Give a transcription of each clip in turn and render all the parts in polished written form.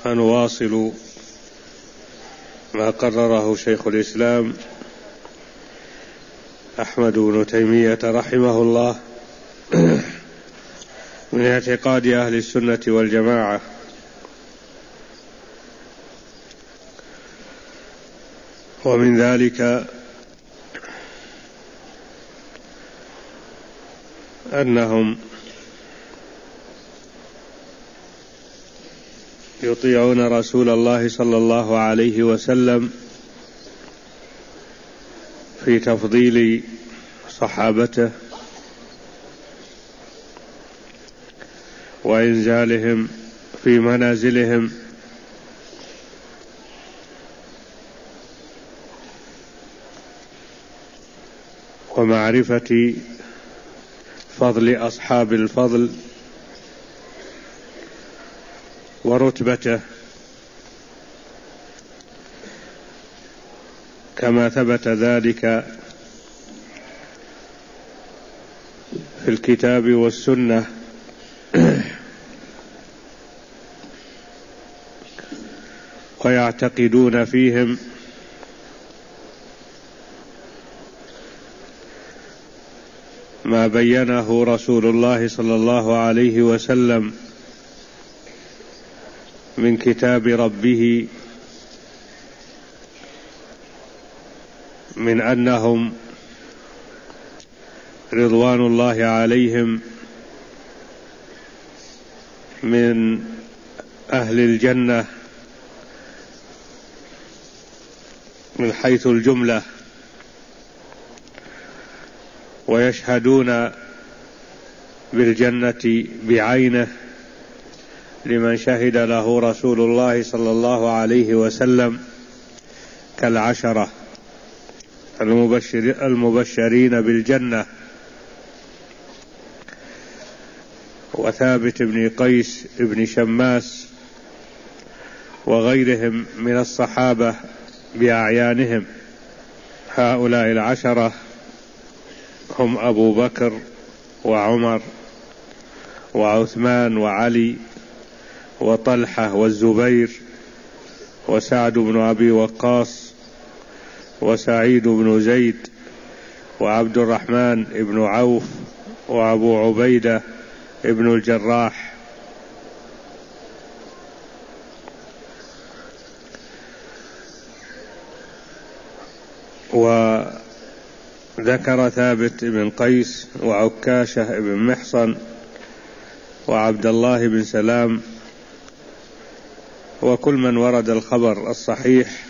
ونواصل ما قرره شيخ الإسلام أحمد بن تيمية رحمه الله من اعتقاد أهل السنة والجماعة. ومن ذلك أنهم يطيعون رسول الله صلى الله عليه وسلم في تفضيل صحابته وإنزالهم في منازلهم، ومعرفة فضل أصحاب الفضل ورتبته كما ثبت ذلك في الكتاب والسنة. ويعتقدون فيهم ما بينه رسول الله صلى الله عليه وسلم من كتاب ربه من أنهم رضوان الله عليهم من أهل الجنة من حيث الجملة، ويشهدون بالجنة بعينه لمن شهد له رسول الله صلى الله عليه وسلم كالعشرة المبشرين بالجنة، وثابت بن قيس بن شماس وغيرهم من الصحابة بأعيانهم. هؤلاء العشرة هم أبو بكر وعمر وعثمان وعلي وطلحة والزبير وسعد بن أبي وقاص وسعيد بن زيد وعبد الرحمن بن عوف وأبو عبيدة ابن الجراح. وذكر ثابت بن قيس وعكاشة بن محصن وعبد الله بن سلام وكل من ورد الخبر الصحيح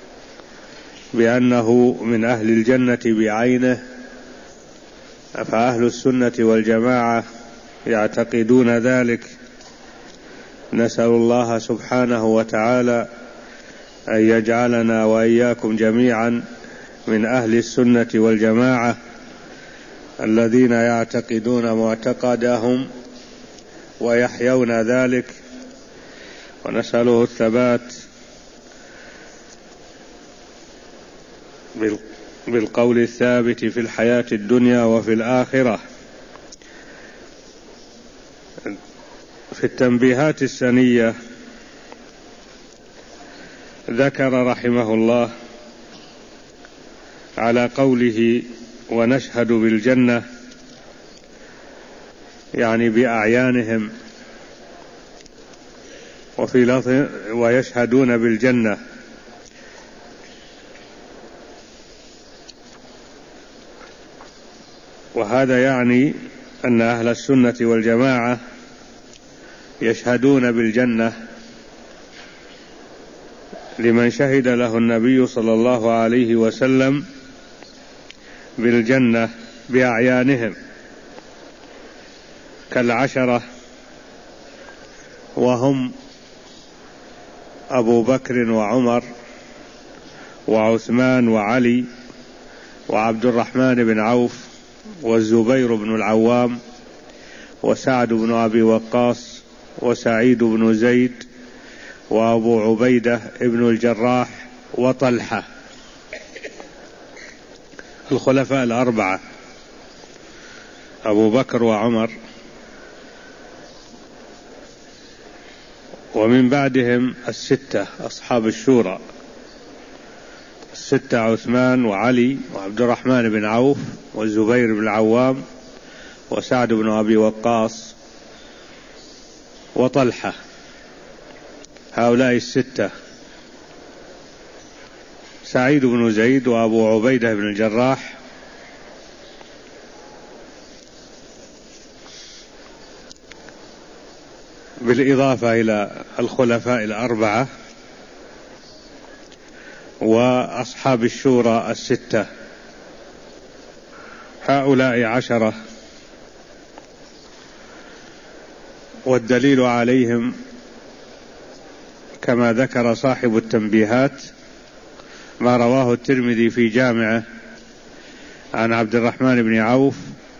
بأنه من أهل الجنة بعينه. فأهل السنة والجماعة يعتقدون ذلك. نسأل الله سبحانه وتعالى أن يجعلنا وإياكم جميعا من أهل السنة والجماعة الذين يعتقدون معتقدهم ويحيون ذلك، ونسأله الثبات بالقول الثابت في الحياة الدنيا وفي الآخرة. في التنبيهات السنية ذكر رحمه الله على قوله ونشهد بالجنة يعني بأعيانهم، وفي لفظ ويشهدون بالجنة، وهذا يعني أن أهل السنة والجماعة يشهدون بالجنة لمن شهد له النبي صلى الله عليه وسلم بالجنة بأعيانهم كالعشرة، وهم أبو بكر وعمر وعثمان وعلي وعبد الرحمن بن عوف والزبير بن العوام وسعد بن أبي وقاص وسعيد بن زيد وأبو عبيدة ابن الجراح وطلحة، الخلفاء الأربعة أبو بكر وعمر ومن بعدهم الستة أصحاب الشورى، الستة عثمان وعلي وعبد الرحمن بن عوف والزبير بن العوام وسعد بن أبي وقاص وطلحة. هؤلاء الستة. سعيد بن زيد وأبو عبيدة بن الجراح بالإضافة إلى الخلفاء الأربعة وأصحاب الشورى الستة. هؤلاء 10، والدليل عليهم كما ذكر صاحب التنبيهات ما رواه الترمذي في جامعه عن عبد الرحمن بن عوف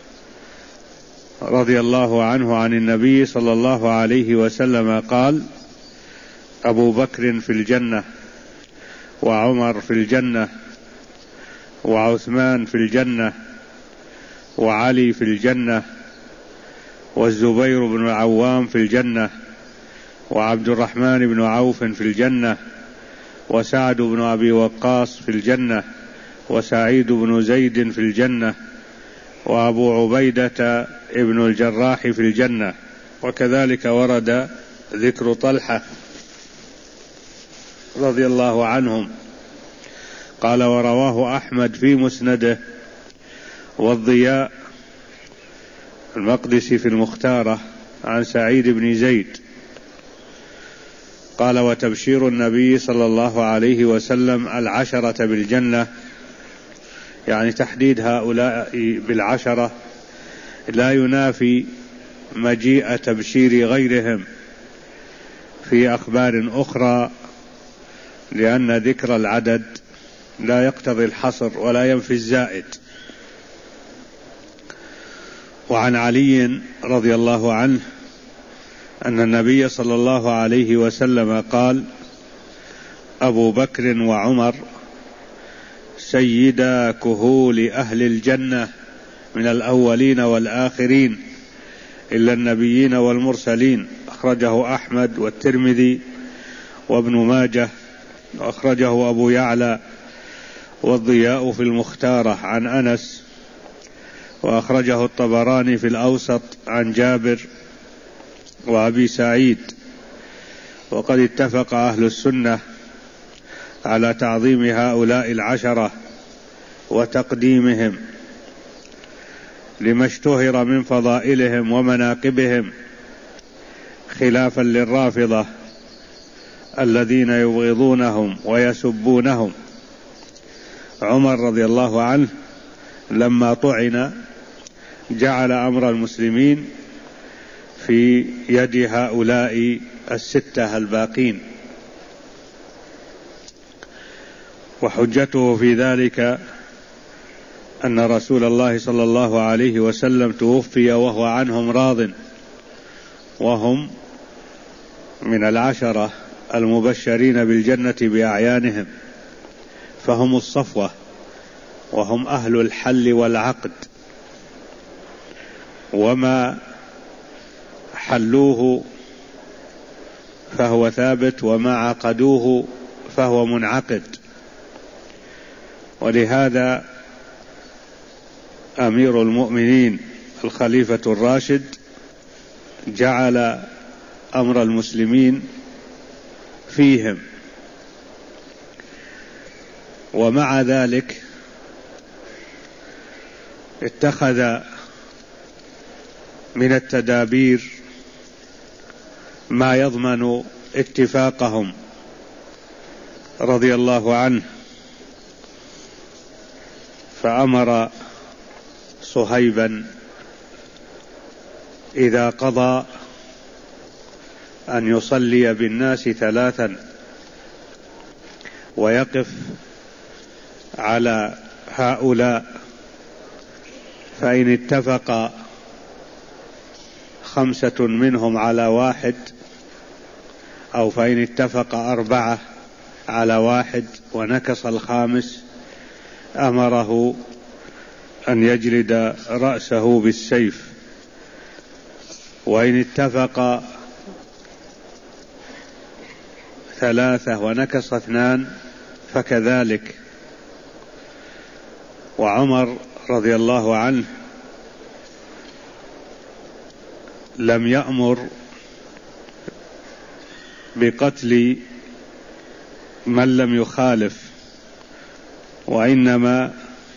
رضي الله عنه عن النبي صلى الله عليه وسلم قال: أبو بكر في الجنة، وعمر في الجنة، وعثمان في الجنة، وعلي في الجنة، والزبير بن العوام في الجنة، وعبد الرحمن بن عوف في الجنة، وسعد بن أبي وقاص في الجنة، وسعيد بن زيد في الجنة، وأبو عبيدة ابن الجراح في الجنة. وكذلك ورد ذكر طلحة رضي الله عنهم. قال: ورواه أحمد في مسنده، والضياء المقدسي في المختارة عن سعيد بن زيد قال: وتبشير النبي صلى الله عليه وسلم 10 بالجنة، يعني تحديد هؤلاء بالعشرة لا ينافي مجيء تبشير غيرهم في أخبار أخرى، لأن ذكر العدد لا يقتضي الحصر ولا ينفي الزائد. وعن علي رضي الله عنه أن النبي صلى الله عليه وسلم قال: أبو بكر وعمر سيدا كهول أهل الجنة من الأولين والآخرين إلا النبيين والمرسلين. أخرجه أحمد والترمذي وابن ماجه، وأخرجه أبو يعلى والضياء في المختارة عن أنس، وأخرجه الطبراني في الأوسط عن جابر وأبي سعيد. وقد اتفق أهل السنة على تعظيم هؤلاء 10 وتقديمهم لما اشتهر من فضائلهم ومناقبهم، خلافا للرافضة الذين يبغضونهم ويسبونهم. عمر رضي الله عنه لما طعن جعل أمر المسلمين في يد هؤلاء 6 الباقين، وحجته في ذلك أن رسول الله صلى الله عليه وسلم توفي وهو عنهم راض، وهم من 10 المبشرين بالجنة بأعيانهم، فهم الصفوة وهم أهل الحل والعقد، وما حلوه فهو ثابت وما عقدوه فهو منعقد. ولهذا أمير المؤمنين الخليفة الراشد جعل أمر المسلمين فيهم. ومع ذلك اتخذ من التدابير ما يضمن اتفاقهم رضي الله عنه، فأمر صهيبا إذا قضى أن يصلي بالناس 3 ويقف على هؤلاء، فإن اتفق 5 منهم على 1 أو فإن اتفق 4 على 1 ونكص الخامس أمره أن يجلد رأسه بالسيف. وإن اتفق 3 ونكص 2 فكذلك. وعمر رضي الله عنه لم يأمر بقتل من لم يخالف، وإنما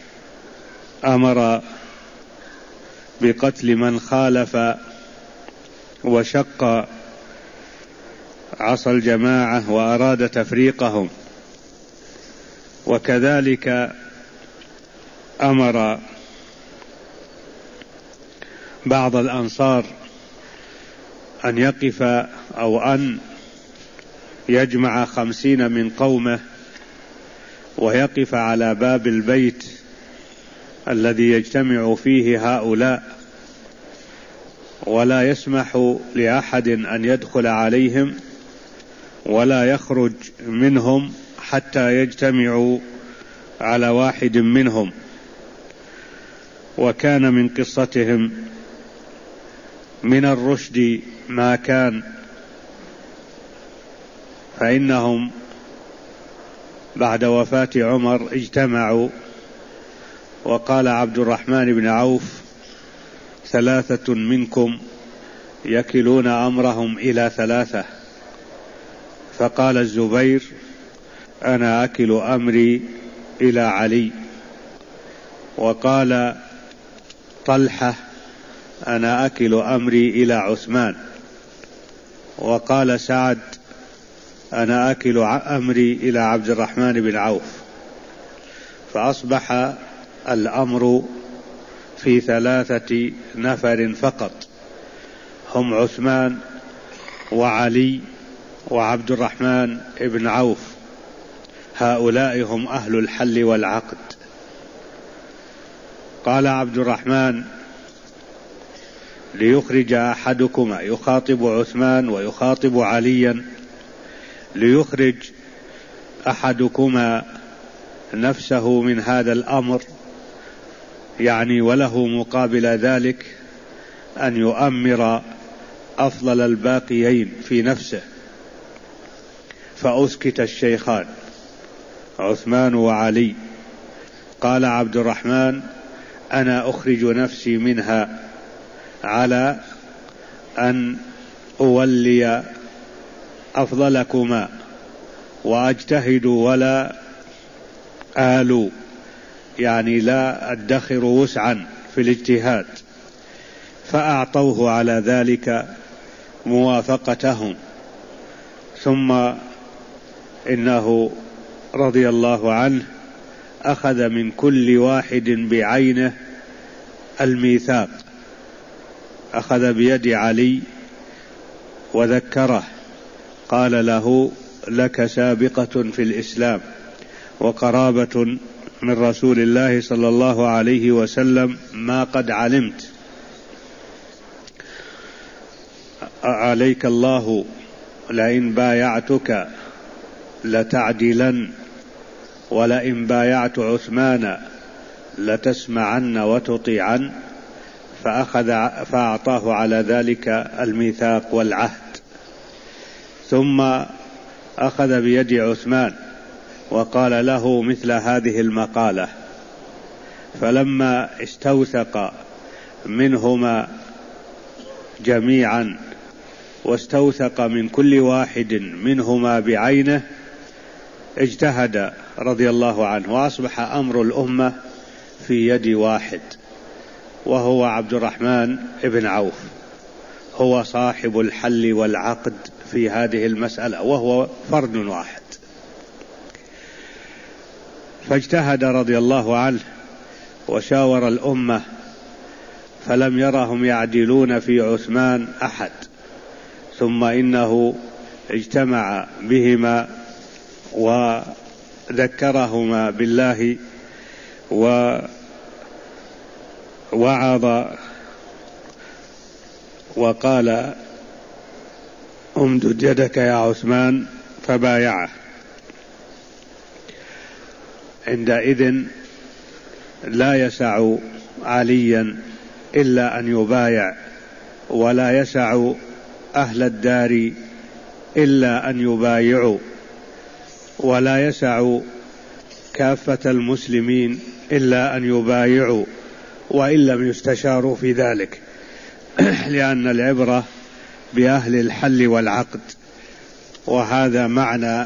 أمر بقتل من خالف وشق عصا الجماعة وأراد تفريقهم. وكذلك أمر بعض الأنصار أن يقف أو أن يجمع 50 من قومه ويقف على باب البيت الذي يجتمع فيه هؤلاء، ولا يسمح لأحد أن يدخل عليهم ولا يخرج منهم حتى يجتمعوا على واحد منهم. وكان من قصتهم من الرشد ما كان، فإنهم بعد وفاة عمر اجتمعوا، وقال عبد الرحمن بن عوف: 3 منكم يكلون أمرهم إلى 3. فقال الزبير: أنا أكل أمري إلى علي. وقال طلحة: أنا أكل أمري إلى عثمان. وقال سعد: أنا أكل أمري إلى عبد الرحمن بن عوف. فأصبح الأمر في 3 نفر فقط، هم عثمان وعلي وعبد الرحمن بن عوف، هؤلاء هم أهل الحل والعقد. قال عبد الرحمن: ليخرج أحدكما، يخاطب عثمان ويخاطب عليا، ليخرج أحدكما نفسه من هذا الأمر، يعني وله مقابل ذلك أن يؤمر أفضل الباقيين في نفسه. فأسكت الشيخان عثمان وعلي. قال عبد الرحمن: أنا أخرج نفسي منها على أن أولي أفضلكما وأجتهد ولا آلو، يعني لا أدخر وسعا في الاجتهاد. فأعطوه على ذلك موافقتهم. ثم إنه رضي الله عنه أخذ من كل واحد بعينه الميثاق، أخذ بيد علي وذكره، قال له: لك سابقة في الإسلام وقرابة من رسول الله صلى الله عليه وسلم ما قد علمت، عليك الله لئن بايعتك لتعدلن، ولئن بايعت عثمان لتسمعن وتطيعن. فأعطاه على ذلك الميثاق والعهد. ثم أخذ بيد عثمان وقال له مثل هذه المقالة. فلما استوثق منهما جميعا واستوثق من كل واحد منهما بعينه اجتهد رضي الله عنه، وأصبح أمر الأمة في يد واحد، وهو عبد الرحمن بن عوف، هو صاحب الحل والعقد في هذه المسألة، وهو فرد واحد. فاجتهد رضي الله عنه وشاور الأمة، فلم يرهم يعدلون في عثمان أحد. ثم إنه اجتمع بهما وذكرهما بالله ووعظ وقال: امدد يدك يا عثمان، فبايعه. عندئذ لا يسع عليا إلا أن يبايع، ولا يسع أهل الدار إلا أن يبايعوا، ولا يسع كافة المسلمين إلا أن يبايعوا وإن لم يستشاروا في ذلك، لأن العبرة بأهل الحل والعقد. وهذا معنى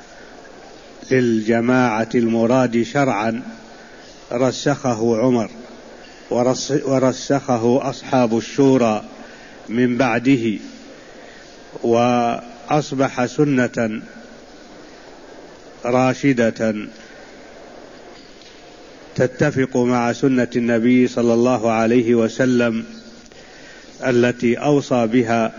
للجماعة المراد شرعا رسخه عمر ورسخه أصحاب الشورى من بعده، وأصبح سنة راشدة تتفق مع سنة النبي صلى الله عليه وسلم التي أوصى بها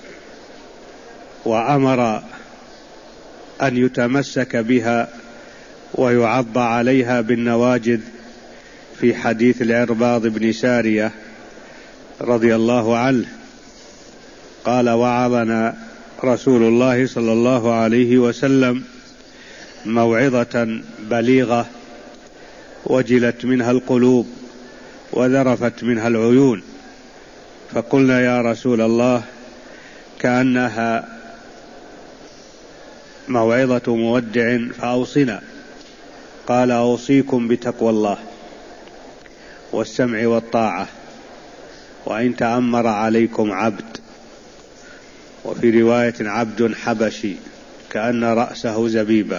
وأمر أن يتمسك بها ويعض عليها بالنواجذ في حديث العرباض بن سارية رضي الله عنه قال: وعظنا رسول الله صلى الله عليه وسلم موعظة بليغة وجلت منها القلوب وذرفت منها العيون، فقلنا: يا رسول الله، كأنها موعظة مودع فأوصنا. قال: أوصيكم بتقوى الله والسمع والطاعة وإن تأمر عليكم عبد، وفي رواية عبد حبشي كأن رأسه زبيبة،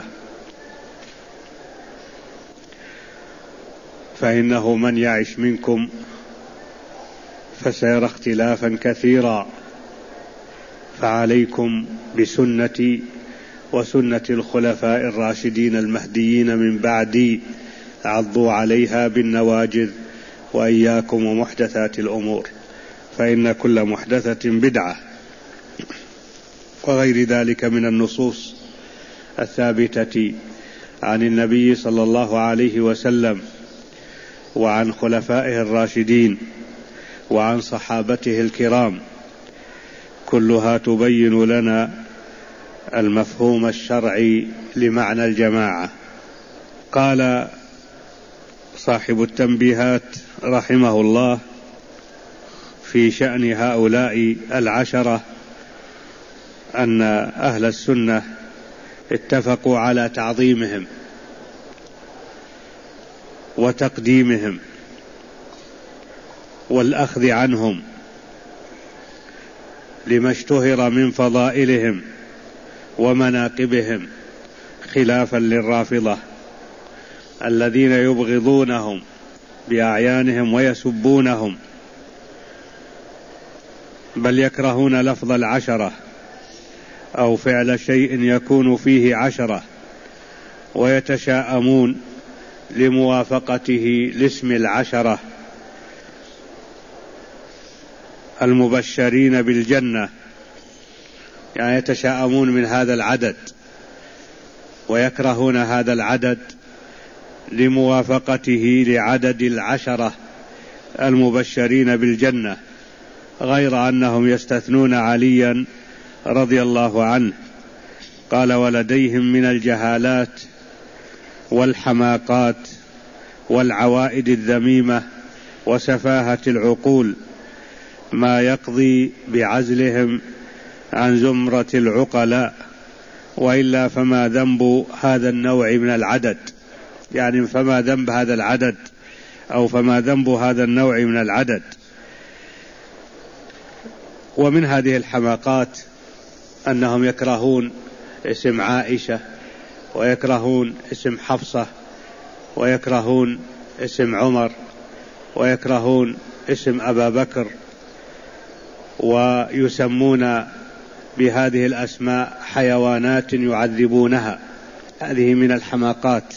فإنه من يعش منكم فسيرى اختلافا كثيرا، فعليكم بسنتي وسنة الخلفاء الراشدين المهديين من بعدي، عضوا عليها بالنواجذ، وإياكم ومحدثات الأمور، فإن كل محدثة بدعة، وغير ذلك من النصوص الثابتة عن النبي صلى الله عليه وسلم وعن خلفائه الراشدين وعن صحابته الكرام، كلها تبين لنا المفهوم الشرعي لمعنى الجماعة. قال صاحب التنبيهات رحمه الله في شأن هؤلاء العشرة أن أهل السنة اتفقوا على تعظيمهم وتقديمهم والأخذ عنهم لما اشتهر من فضائلهم ومناقبهم، خلافا للرافضة الذين يبغضونهم بأعيانهم ويسبونهم، بل يكرهون لفظ العشرة أو فعل شيء يكون فيه عشرة، ويتشاءمون لموافقته لاسم العشرة المبشرين بالجنة، يعني يتشاءمون من هذا العدد ويكرهون هذا العدد لموافقته لعدد العشرة المبشرين بالجنة، غير أنهم يستثنون عليا رضي الله عنه. قال: ولديهم من الجهالات والحماقات والعوائد الذميمة وسفاهة العقول ما يقضي بعزلهم عن زمرة العقلاء، وإلا فما ذنب هذا النوع من العدد، يعني فما ذنب هذا العدد أو فما ذنب هذا النوع من العدد. ومن هذه الحماقات أنهم يكرهون اسم عائشة، ويكرهون اسم حفصة، ويكرهون اسم عمر، ويكرهون اسم أبا بكر، ويسمون بهذه الأسماء حيوانات يعذبونها. هذه من الحماقات،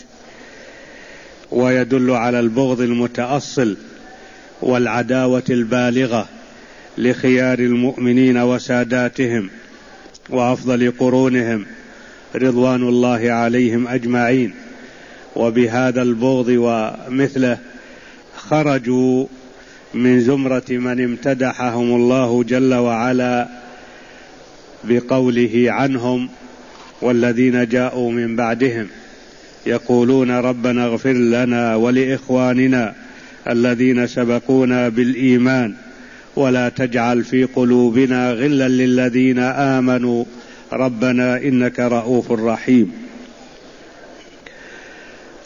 ويدل على البغض المتأصل والعداوة البالغة لخيار المؤمنين وساداتهم وأفضل قرونهم رضوان الله عليهم أجمعين. وبهذا البغض ومثله خرجوا من زمرة من امتدحهم الله جل وعلا بقوله عنهم: والذين جاءوا من بعدهم يقولون ربنا اغفر لنا ولإخواننا الذين سبقونا بالإيمان ولا تجعل في قلوبنا غلا للذين آمنوا ربنا إنك رؤوف رحيم.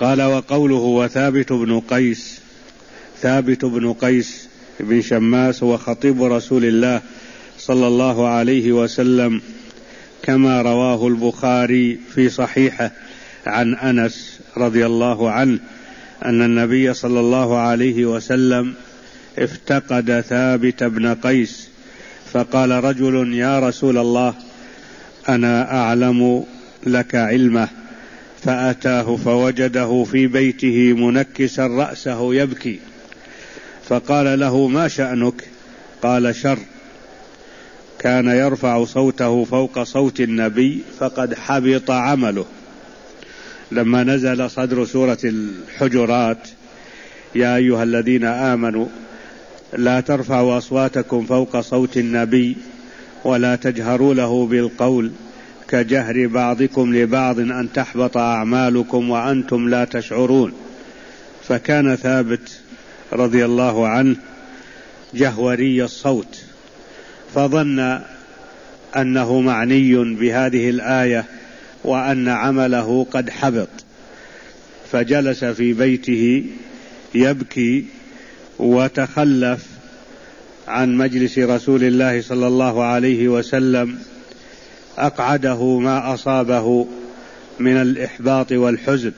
قال: وقوله وثابت بن قيس، ثابت بن قيس بن شماس هو خطيب رسول الله صلى الله عليه وسلم، كما رواه البخاري في صحيحه عن أنس رضي الله عنه أن النبي صلى الله عليه وسلم افتقد ثابت بن قيس، فقال رجل: يا رسول الله، أنا أعلم لك علمه. فأتاه فوجده في بيته منكسا رأسه يبكي، فقال له: ما شأنك؟ قال: شر، كان يرفع صوته فوق صوت النبي فقد حبط عمله. لما نزل صدر سورة الحجرات: يا أيها الذين آمنوا لا ترفعوا أصواتكم فوق صوت النبي ولا تجهروا له بالقول كجهر بعضكم لبعض أن تحبط أعمالكم وأنتم لا تشعرون. فكان ثابت رضي الله عنه جهوري الصوت، فظن أنه معني بهذه الآية وأن عمله قد حبط، فجلس في بيته يبكي وتخلف عن مجلس رسول الله صلى الله عليه وسلم، أقعده ما أصابه من الإحباط والحزن.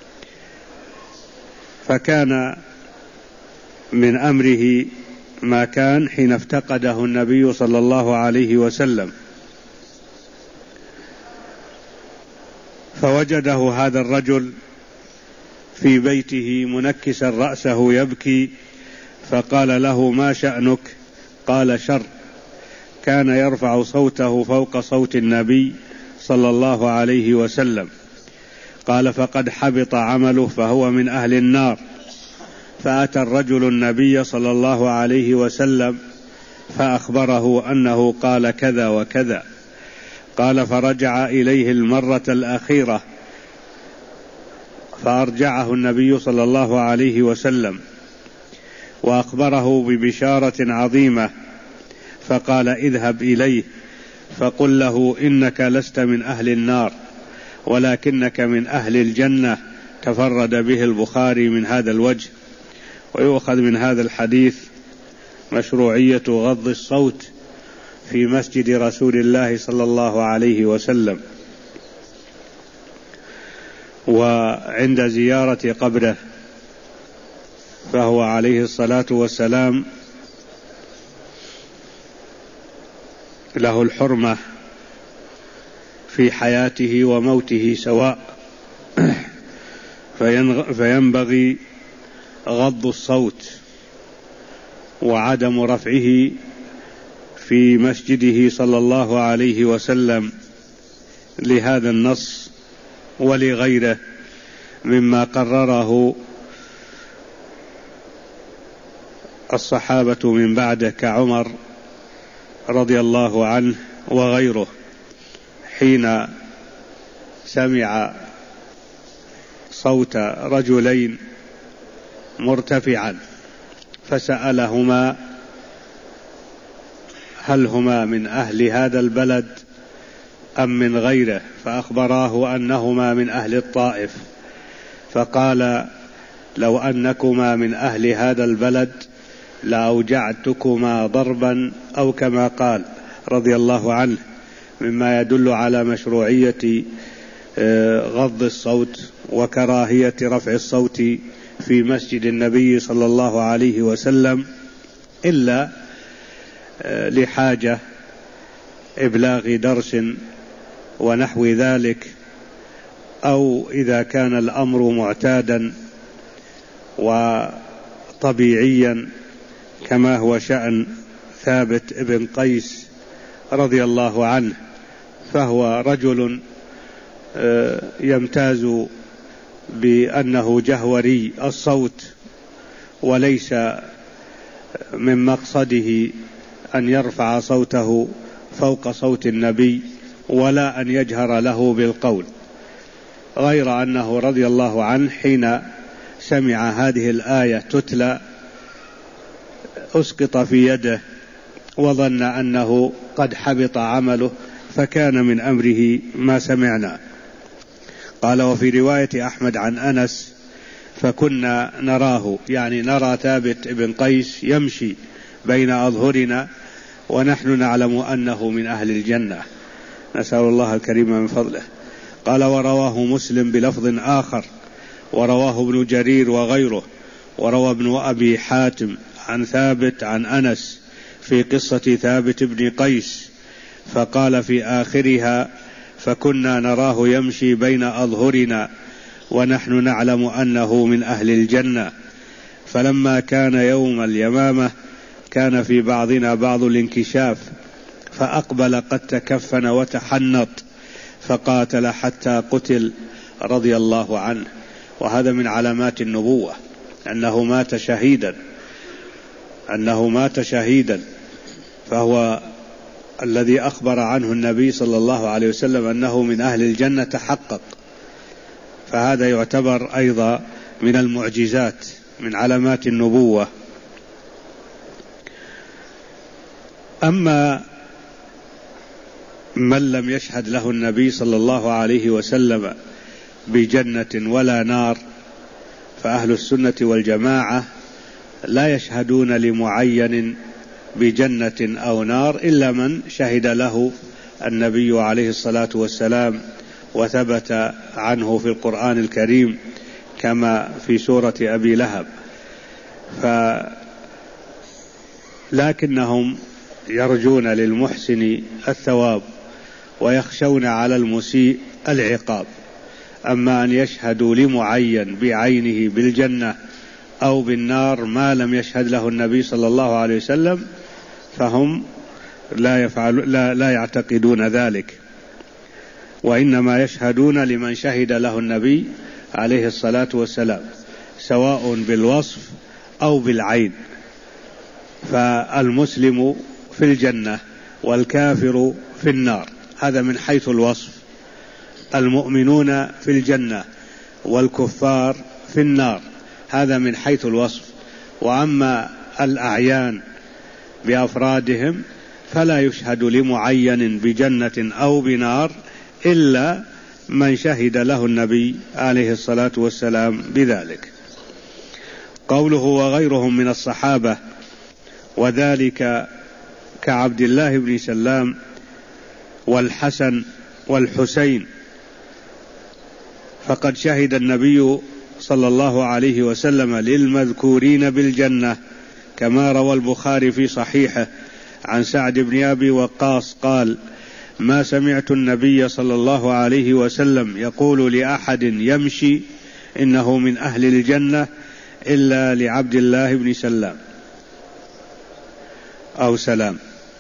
فكان من أمره ما كان حين افتقده النبي صلى الله عليه وسلم، فوجده هذا الرجل في بيته منكسا رأسه يبكي، فقال له: ما شأنك؟ قال: شر، كان يرفع صوته فوق صوت النبي صلى الله عليه وسلم. قال: فقد حبط عمله فهو من أهل النار. فأتى الرجل النبي صلى الله عليه وسلم فأخبره أنه قال كذا وكذا. قال: فرجع إليه المرة الأخيرة فأرجعه النبي صلى الله عليه وسلم وأخبره ببشارة عظيمة، فقال: اذهب إليه فقل له إنك لست من أهل النار ولكنك من أهل الجنة. تفرد به البخاري من هذا الوجه. ويؤخذ من هذا الحديث مشروعية غض الصوت في مسجد رسول الله صلى الله عليه وسلم. وعند زيارة قبره فهو عليه الصلاة والسلام له الحرمة في حياته وموته سواء، فينبغي غض الصوت وعدم رفعه في مسجده صلى الله عليه وسلم لهذا النص ولغيره مما قرره الصحابة من بعده كعمر رضي الله عنه وغيره، حين سمع صوت رجلين مرتفعا فسألهما هل هما من أهل هذا البلد أم من غيره، فأخبراه أنهما من أهل الطائف، فقال: لو أنكما من أهل هذا البلد لأوجعتكما ضربا، أو كما قال رضي الله عنه، مما يدل على مشروعية غض الصوت وكراهية رفع الصوت في مسجد النبي صلى الله عليه وسلم إلا لحاجة إبلاغ درس ونحو ذلك، أو إذا كان الأمر معتادا وطبيعيا كما هو شأن ثابت بن قيس رضي الله عنه، فهو رجل يمتاز بأنه جهوري الصوت، وليس من مقصده أن يرفع صوته فوق صوت النبي ولا أن يجهر له بالقول، غير أنه رضي الله عنه حين سمع هذه الآية تتلى أسقط في يده وظن أنه قد حبط عمله، فكان من أمره ما سمعنا. قال: وفي رواية أحمد عن أنس فكنا نراه، يعني نرى ثابت بن قيس يمشي بين أظهرنا ونحن نعلم أنه من أهل الجنة، نسأل الله الكريم من فضله. قال: ورواه مسلم بلفظ آخر، ورواه ابن جرير وغيره، وروى ابن أبي حاتم عن ثابت عن أنس في قصة ثابت بن قيس، فقال في آخرها: فكنا نراه يمشي بين أظهرنا ونحن نعلم أنه من أهل الجنة، فلما كان يوم اليمامة كان في بعضنا بعض الانكشاف، فأقبل قد تكفن وتحنط فقاتل حتى قتل رضي الله عنه. وهذا من علامات النبوة، أنه مات شهيدا، فهو الذي أخبر عنه النبي صلى الله عليه وسلم أنه من أهل الجنة تحقق، فهذا يعتبر أيضا من المعجزات، من علامات النبوة. أما من لم يشهد له النبي صلى الله عليه وسلم بجنة ولا نار، فأهل السنة والجماعة لا يشهدون لمعين بجنة أو نار إلا من شهد له النبي عليه الصلاة والسلام وثبت عنه في القرآن الكريم كما في سورة أبي لهب. لكنهم يرجون للمحسن الثواب ويخشون على المسيء العقاب. أما أن يشهدوا لمعين بعينه بالجنة أو بالنار ما لم يشهد له النبي صلى الله عليه وسلم فهم لا يعتقدون ذلك، وإنما يشهدون لمن شهد له النبي عليه الصلاة والسلام سواء بالوصف أو بالعين. فالمسلم في الجنة والكافر في النار، هذا من حيث الوصف. المؤمنون في الجنة والكفار في النار، هذا من حيث الوصف. وأما الأعيان بأفرادهم فلا يشهد لمعين بجنة أو بنار إلا من شهد له النبي عليه الصلاة والسلام بذلك. قوله: وغيرهم من الصحابة، وذلك كعبد الله بن سلام والحسن والحسين، فقد شهد النبي صلى الله عليه وسلم للمذكورين بالجنة، كما روى البخاري في صحيحه عن سعد بن أبي وقاص قال: ما سمعت النبي صلى الله عليه وسلم يقول لأحد يمشي إنه من أهل الجنة إلا لعبد الله بن سلام أو سلام.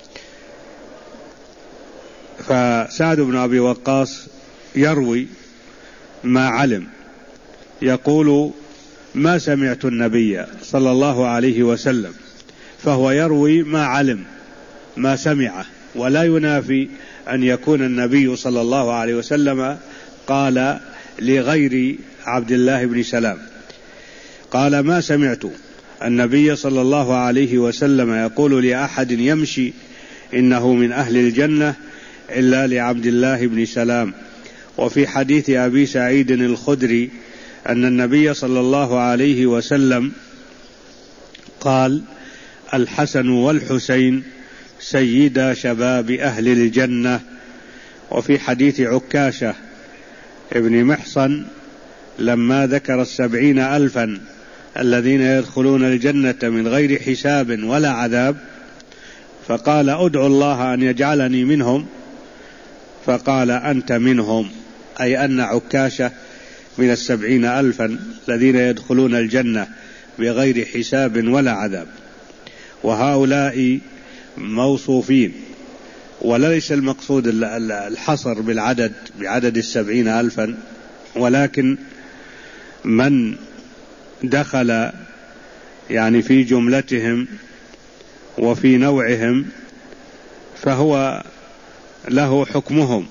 فسعد بن أبي وقاص يروي ما علم، يقول: ما سمعت النبي صلى الله عليه وسلم، فهو يروي ما علم ما سمعه، ولا ينافي أن يكون النبي صلى الله عليه وسلم قال لغير عبد الله بن سلام. قال: ما سمعت النبي صلى الله عليه وسلم يقول لأحد يمشي إنه من أهل الجنة إلا لعبد الله بن سلام. وفي حديث أبي سعيد الخدري أن النبي صلى الله عليه وسلم قال: الحسن والحسين سيدا شباب أهل الجنة. وفي حديث عكاشة ابن محصن لما ذكر 70,000 الذين يدخلون الجنة من غير حساب ولا عذاب، فقال: أدعو الله أن يجعلني منهم، فقال: أنت منهم، أي أن عكاشة من 70,000 الذين يدخلون الجنة بغير حساب ولا عذاب. وهؤلاء موصوفين، وليس المقصود الحصر بعدد 70,000، ولكن من دخل يعني في جملتهم وفي نوعهم فهو له حكمهم.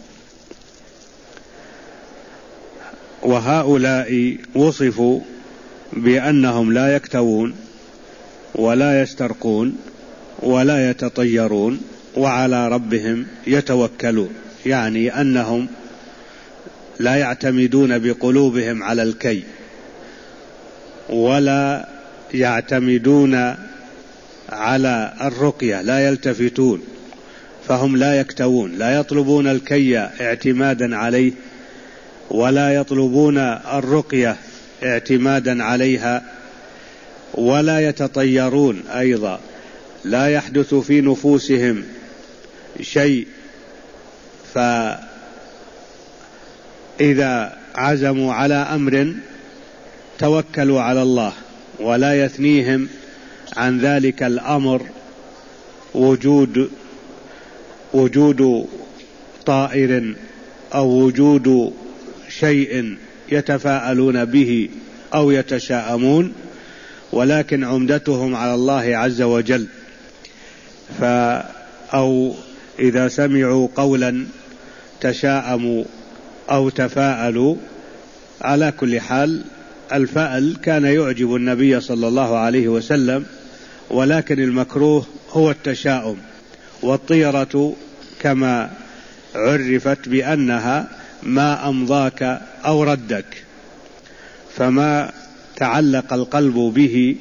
وهؤلاء وصفوا بأنهم لا يكتوون ولا يسترقون ولا يتطيرون وعلى ربهم يتوكلون، يعني أنهم لا يعتمدون بقلوبهم على الكي ولا يعتمدون على الرقية، لا يلتفتون، فهم لا يكتوون، لا يطلبون الكي اعتمادا عليه ولا يطلبون الرقية اعتمادا عليها، ولا يتطيرون أيضا، لا يحدث في نفوسهم شيء فإذا عزموا على أمر توكلوا على الله، ولا يثنيهم عن ذلك الأمر وجود طائر أو وجود شيء يتفاءلون به أو يتشاءمون، ولكن عمدتهم على الله عز وجل. أو إذا سمعوا قولا تشاءموا أو تفاءلوا. على كل حال الفأل كان يعجب النبي صلى الله عليه وسلم، ولكن المكروه هو التشاؤم، والطيرة كما عرفت بأنها ما أمضاك أو ردك، فما تعلق القلب به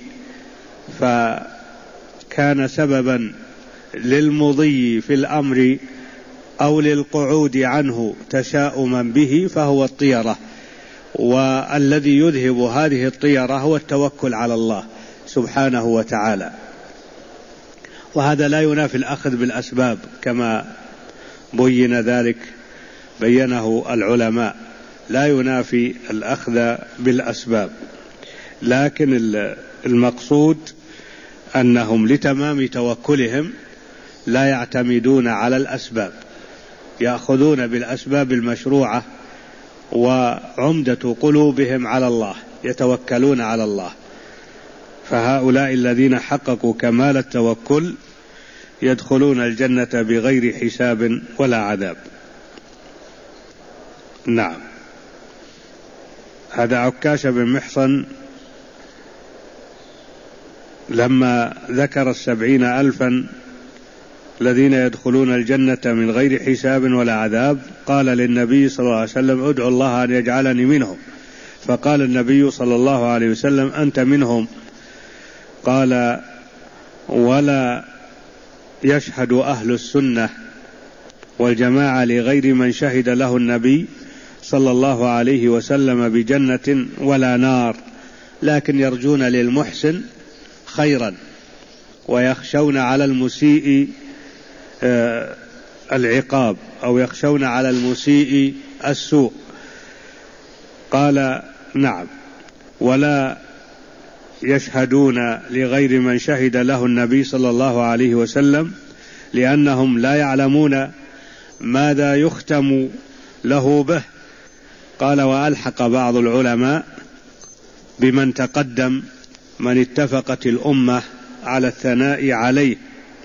فكان سببا للمضي في الأمر أو للقعود عنه تشاؤما به فهو الطيرة. والذي يذهب هذه الطيرة هو التوكل على الله سبحانه وتعالى، وهذا لا ينافي الأخذ بالأسباب كما بينه العلماء، لا ينافي الأخذ بالأسباب، لكن المقصود أنهم لتمام توكلهم لا يعتمدون على الأسباب، يأخذون بالأسباب المشروعة، وعمدة قلوبهم على الله، يتوكلون على الله. فهؤلاء الذين حققوا كمال التوكل يدخلون الجنة بغير حساب ولا عذاب. نعم. هذا عكاشة بن محصن لما ذكر 70,000 الذين يدخلون الجنة من غير حساب ولا عذاب قال للنبي صلى الله عليه وسلم ادعو الله أن يجعلني منهم، فقال النبي صلى الله عليه وسلم أنت منهم. قال ولا يشهد أهل السنة والجماعة لغير من شهد له النبي صلى الله عليه وسلم بجنة ولا نار، لكن يرجون للمحسن خيرا ويخشون على المسيء العقاب، أو يخشون على المسيء السوء. قال نعم. ولا يشهدون لغير من شهد له النبي صلى الله عليه وسلم لأنهم لا يعلمون ماذا يختم له به. قال وألحق بعض العلماء بمن تقدم من اتفقت الأمة على الثناء عليه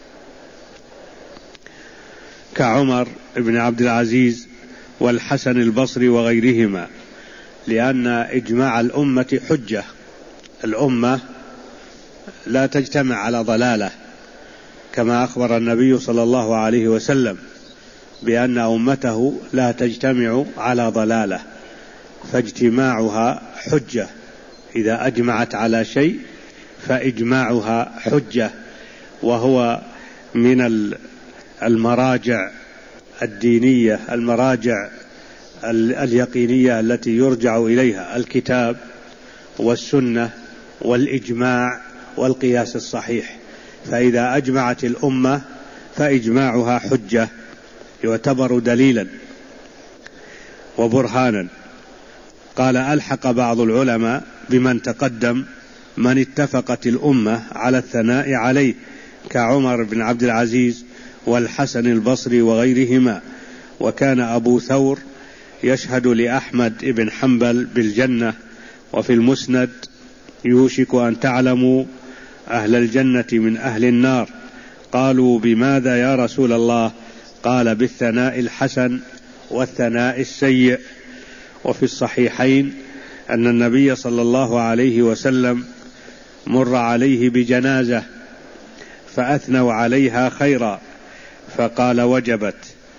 كعمر بن عبد العزيز والحسن البصري وغيرهما، لأن إجماع الأمة حجة، الأمة لا تجتمع على ضلالة، كما أخبر النبي صلى الله عليه وسلم بأن أمته لا تجتمع على ضلالة، فاجتماعها حجة، إذا أجمعت على شيء فإجماعها حجة، وهو من المراجع الدينية، المراجع اليقينية التي يرجع إليها الكتاب والسنة والإجماع والقياس الصحيح. فإذا أجمعت الأمة فإجماعها حجة، يعتبر دليلا وبرهانا. قال ألحق بعض العلماء بمن تقدم من اتفقت الأمة على الثناء عليه كعمر بن عبد العزيز والحسن البصري وغيرهما. وكان أبو ثور يشهد لأحمد بن حنبل بالجنة. وفي المسند يوشك أن تعلموا أهل الجنة من أهل النار. قالوا بماذا يا رسول الله؟ قال بالثناء الحسن والثناء السيء. وفي الصحيحين أن النبي صلى الله عليه وسلم مر عليه بجنازة فأثنوا عليها خيرا فقال وجبت،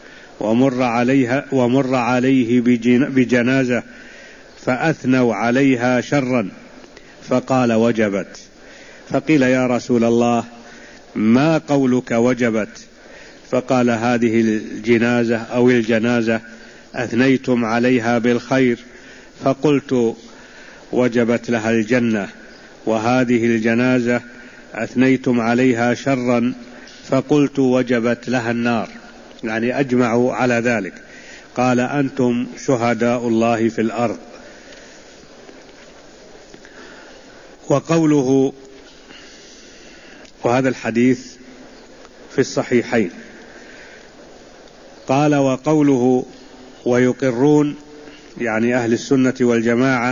ومر عليه بجنازة فأثنوا عليها شرا فقال وجبت. فقيل يا رسول الله ما قولك وجبت؟ فقال هذه الجنازة أو الجنازة أثنيتم عليها بالخير فقلت وجبت لها الجنة، وهذه الجنازة أثنيتم عليها شرا فقلت وجبت لها النار، يعني أجمعوا على ذلك. قال أنتم شهداء الله في الأرض. وقوله، وهذا الحديث في الصحيحين، قال وقوله ويقرون، يعني أهل السنة والجماعة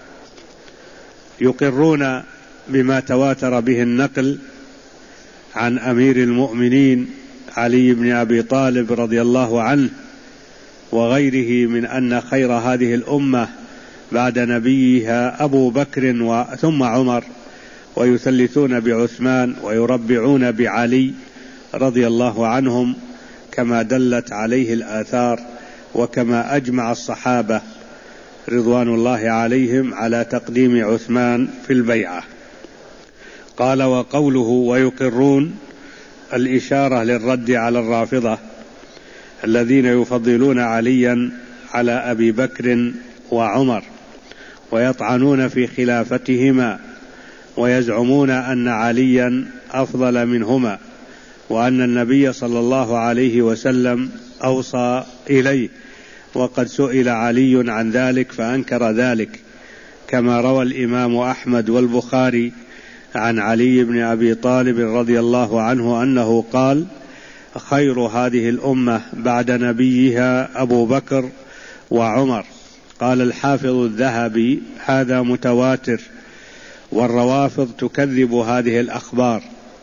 يقرون بما تواتر به النقل عن أمير المؤمنين علي بن أبي طالب رضي الله عنه وغيره من أن خير هذه الأمة بعد نبيها أبو بكر ثم عمر، ويثلثون بعثمان ويربعون بعلي رضي الله عنهم كما دلت عليه الآثار، وكما أجمع الصحابة رضوان الله عليهم على تقديم عثمان في البيعة. قال وقوله ويقرون الإشارة للرد على الرافضة الذين يفضلون عليا على أبي بكر وعمر ويطعنون في خلافتهما ويزعمون أن عليا أفضل منهما، وأن النبي صلى الله عليه وسلم أوصى إليه، وقد سئل علي عن ذلك فأنكر ذلك، كما روى الإمام أحمد والبخاري عن علي بن أبي طالب رضي الله عنه أنه قال خير هذه الأمة بعد نبيها أبو بكر وعمر. قال الحافظ الذهبي هذا متواتر، والروافض تكذب هذه الأخبار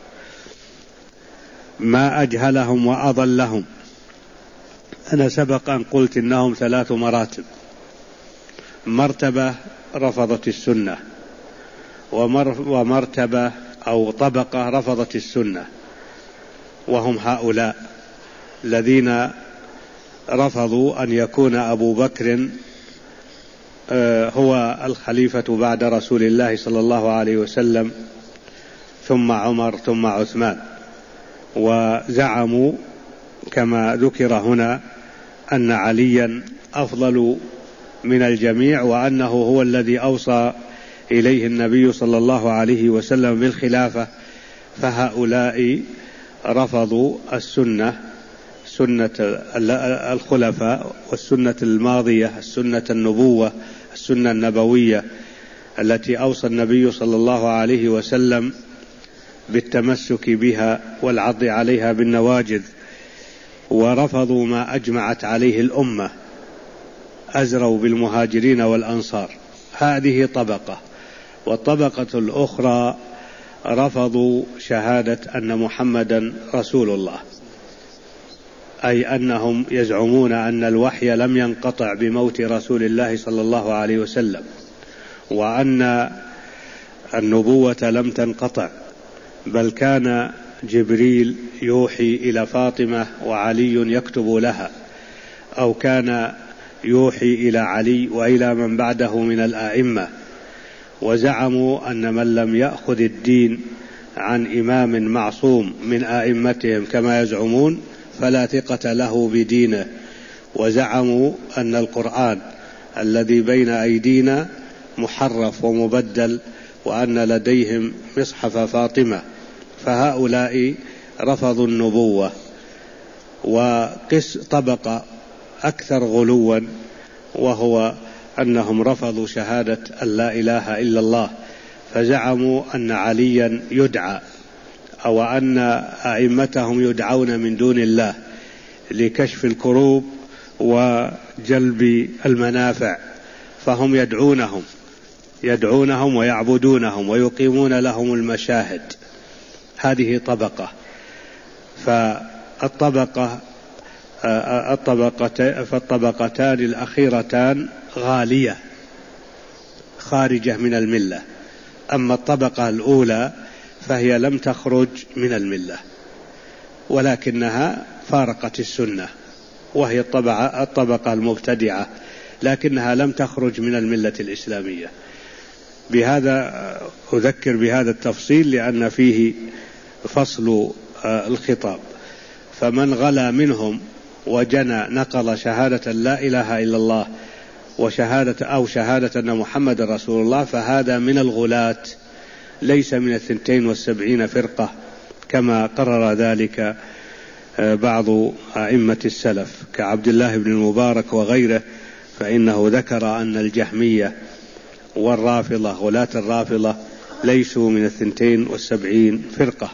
ما أجهلهم وأضلهم. أنا سبق أن قلت إنهم 3 مراتب: مرتبة رفضت السنة، ومرتبة أو طبقة رفضت السنة، وهم هؤلاء الذين رفضوا أن يكون أبو بكر هو الخليفة بعد رسول الله صلى الله عليه وسلم، ثم عمر ثم عثمان، وزعموا كما ذكر هنا أن عليا أفضل من الجميع، وأنه هو الذي أوصى إليه النبي صلى الله عليه وسلم بالخلافة. فهؤلاء رفضوا السنة، سنة الخلفاء، والسنة الماضية، السنة النبوة، السنة النبوية التي أوصى النبي صلى الله عليه وسلم بالتمسك بها والعض عليها بالنواجذ، ورفضوا ما أجمعت عليه الأمة، أزروا بالمهاجرين والأنصار. هذه طبقة. والطبقة الأخرى رفضوا شهادة أن محمدا رسول الله، أي أنهم يزعمون أن الوحي لم ينقطع بموت رسول الله صلى الله عليه وسلم، وأن النبوة لم تنقطع، بل كان جبريل يوحي إلى فاطمة وعلي يكتب لها، أو كان يوحي إلى علي وإلى من بعده من الآئمة. وزعموا أن من لم يأخذ الدين عن إمام معصوم من آئمتهم كما يزعمون فلا ثقة له بدينه. وزعموا أن القرآن الذي بين أيدينا محرف ومبدل، وأن لديهم مصحف فاطمة. فهؤلاء رفضوا النبوة. وقس طبقة أكثر غلوا، وهو أنهم رفضوا شهادة أن لا إله إلا الله، فزعموا أن عليا يدعى، أو أن أئمتهم يدعون من دون الله لكشف الكروب وجلب المنافع، فهم يدعونهم ويعبدونهم ويقيمون لهم المشاهد. هذه طبقة. فالطبقتان الأخيرتان غالية خارجة من الملة. أما الطبقة الأولى فهي لم تخرج من الملة، ولكنها فارقت السنة، وهي الطبقة المبتدعة، لكنها لم تخرج من الملة الإسلامية. بهذا أذكر بهذا التفصيل لأن فيه فصل الخطاب. فمن غلا منهم وجنى نقض شهادة لا إله إلا الله شهادة أن محمد رسول الله فهذا من الغلاة، ليس من 72 فرقة كما قرر ذلك بعض أئمة السلف كعبد الله بن المبارك وغيره، فإنه ذكر أن الجهمية والرافضة غلاة الرافضة ليسوا من 72 فرقة.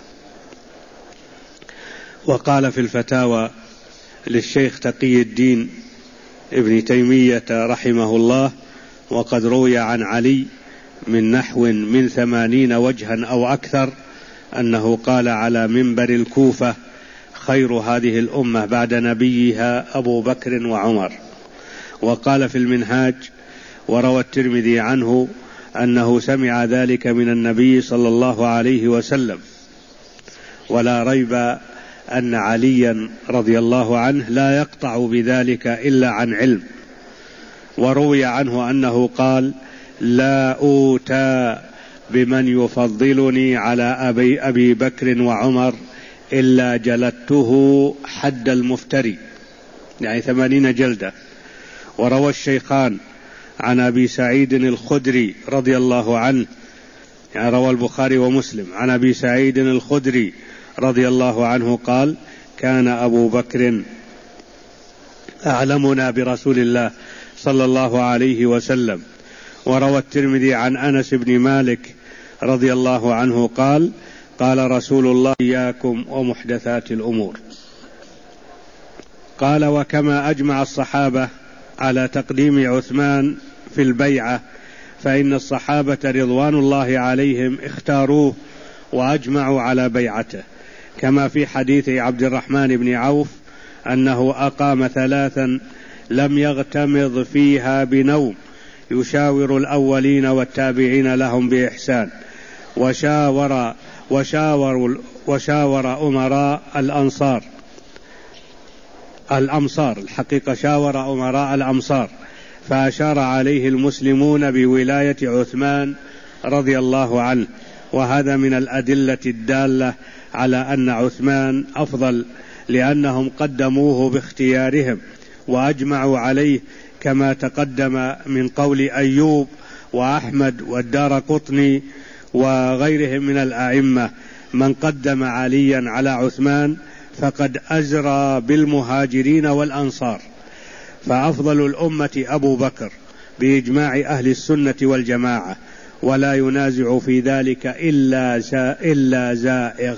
وقال في الفتاوى للشيخ تقي الدين ابن تيمية رحمه الله: وقد روي عن علي من نحو من 80 وجها أو أكثر أنه قال على منبر الكوفة: خير هذه الأمة بعد نبيها أبو بكر وعمر. وقال في المنهاج: وروى الترمذي عنه أنه سمع ذلك من النبي صلى الله عليه وسلم. ولا ريب أن عليا رضي الله عنه لا يقطع بذلك إلا عن علم. وروي عنه أنه قال: لا أوتى بمن يفضلني على أبي بكر وعمر إلا جلدته حد المفتري، يعني 80 جلدة. وروى الشيخان عن أبي سعيد الخدري رضي الله عنه، يعني روى البخاري ومسلم عن أبي سعيد الخدري رضي الله عنه قال: كان أبو بكر أعلمنا برسول الله صلى الله عليه وسلم. وروى الترمذي عن أنس بن مالك رضي الله عنه قال: قال رسول الله: إياكم ومحدثات الأمور. قال: وكما أجمع الصحابة على تقديم عثمان في البيعة فإن الصحابة رضوان الله عليهم اختاروه وأجمعوا على بيعته، كما في حديث عبد الرحمن بن عوف أنه أقام 3 لم يغتمض فيها بنوم يشاور الأولين والتابعين لهم بإحسان، وشاور أمراء الأمصار الحقيقة شاور أمراء الأمصار، فأشار عليه المسلمون بولاية عثمان رضي الله عنه. وهذا من الأدلة الدالة على أن عثمان أفضل، لأنهم قدموه باختيارهم وأجمعوا عليه، كما تقدم من قول أيوب وأحمد والدارقطني وغيرهم من الأئمة: من قدم عليا على عثمان فقد أزرى بالمهاجرين والأنصار. فأفضل الأمة أبو بكر بإجماع أهل السنة والجماعة، ولا ينازع في ذلك إلا زائغ.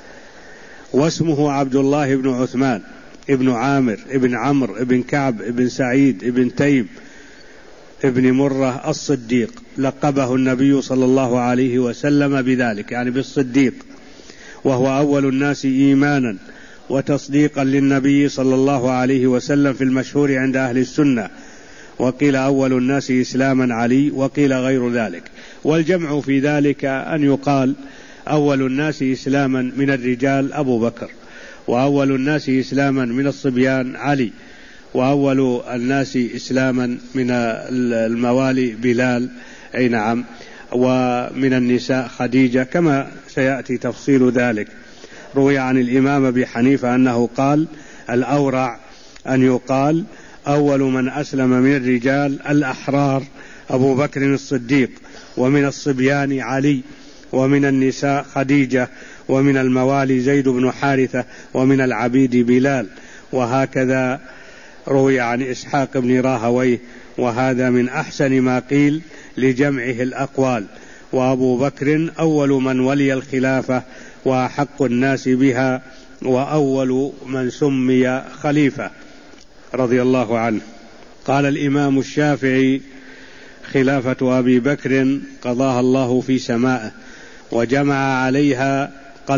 واسمه عبد الله بن عثمان ابن عامر ابن عمرو ابن كعب ابن سعيد ابن تيم ابن مرة الصديق، لقبه النبي صلى الله عليه وسلم بذلك، يعني بالصديق، وهو أول الناس إيمانا وتصديقا للنبي صلى الله عليه وسلم في المشهور عند أهل السنة. وقيل أول الناس إسلاما علي، وقيل غير ذلك. والجمع في ذلك أن يقال أول الناس إسلاما من الرجال أبو بكر، وأول الناس إسلاما من الصبيان علي، وأول الناس إسلاما من الموالي بلال، أي نعم، ومن النساء خديجة، كما سيأتي تفصيل ذلك. روي عن الإمام أبي حنيفة أنه قال: الأورع أن يقال أول من أسلم من الرجال الأحرار أبو بكر الصديق، ومن الصبيان علي، ومن النساء خديجة، ومن الموالي زيد بن حارثة، ومن العبيد بلال. وهكذا روي عن إسحاق بن راهويه، وهذا من أحسن ما قيل لجمعه الأقوال. وأبو بكر أول من ولي الخلافة وأحق الناس بها، وأول من سمي خليفة رضي الله عنه. قال الإمام الشافعي: خلافة أبي بكر قضاها الله في سمائه، وجمع عليها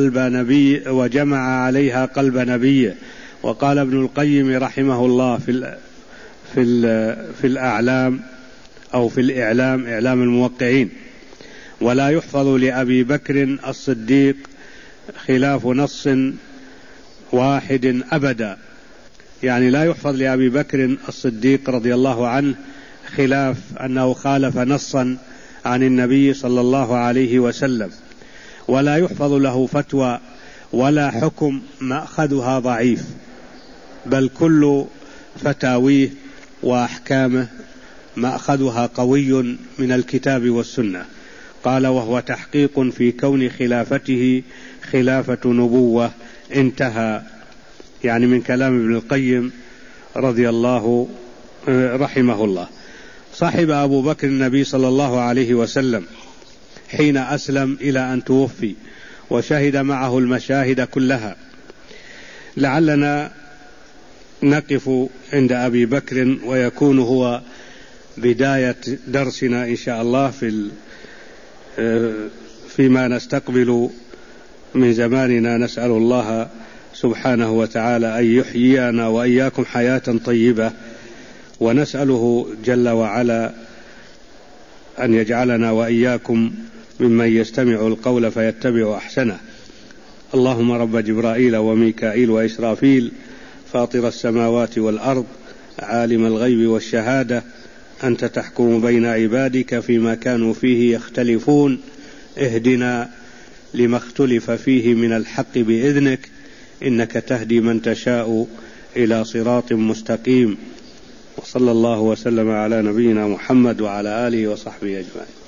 قلب نبيه. وقال ابن القيم رحمه الله في الأعلام أو في الإعلام، إعلام الموقعين: ولا يحفظ لأبي بكر الصديق خلاف نص واحد أبدا، يعني لا يحفظ لأبي بكر الصديق رضي الله عنه خلاف أنه خالف نصا عن النبي صلى الله عليه وسلم، ولا يحفظ له فتوى ولا حكم مأخذها ضعيف، بل كل فتاويه وأحكامه مأخذها قوي من الكتاب والسنة. قال: وهو تحقيق في كون خلافته خلافة نبوة. انتهى. يعني من كلام ابن القيم رحمه الله. صحب أبو بكر النبي صلى الله عليه وسلم حين أسلم إلى أن توفي، وشهد معه المشاهد كلها. لعلنا نقف عند أبي بكر، ويكون هو بداية درسنا إن شاء الله فيما نستقبل من زماننا. نسأل الله سبحانه وتعالى أن يحيينا وإياكم حياة طيبة، ونسأله جل وعلا أن يجعلنا وإياكم ممن يستمع القول فيتبع أحسنه. اللهم رب جبرائيل وميكائيل وإسرافيل، فاطر السماوات والأرض، عالم الغيب والشهادة، أنت تحكم بين عبادك فيما كانوا فيه يختلفون، اهدنا لما اختلف فيه من الحق بإذنك، إنك تهدي من تشاء إلى صراط مستقيم. وصلى الله وسلم على نبينا محمد وعلى آله وصحبه أجمعين.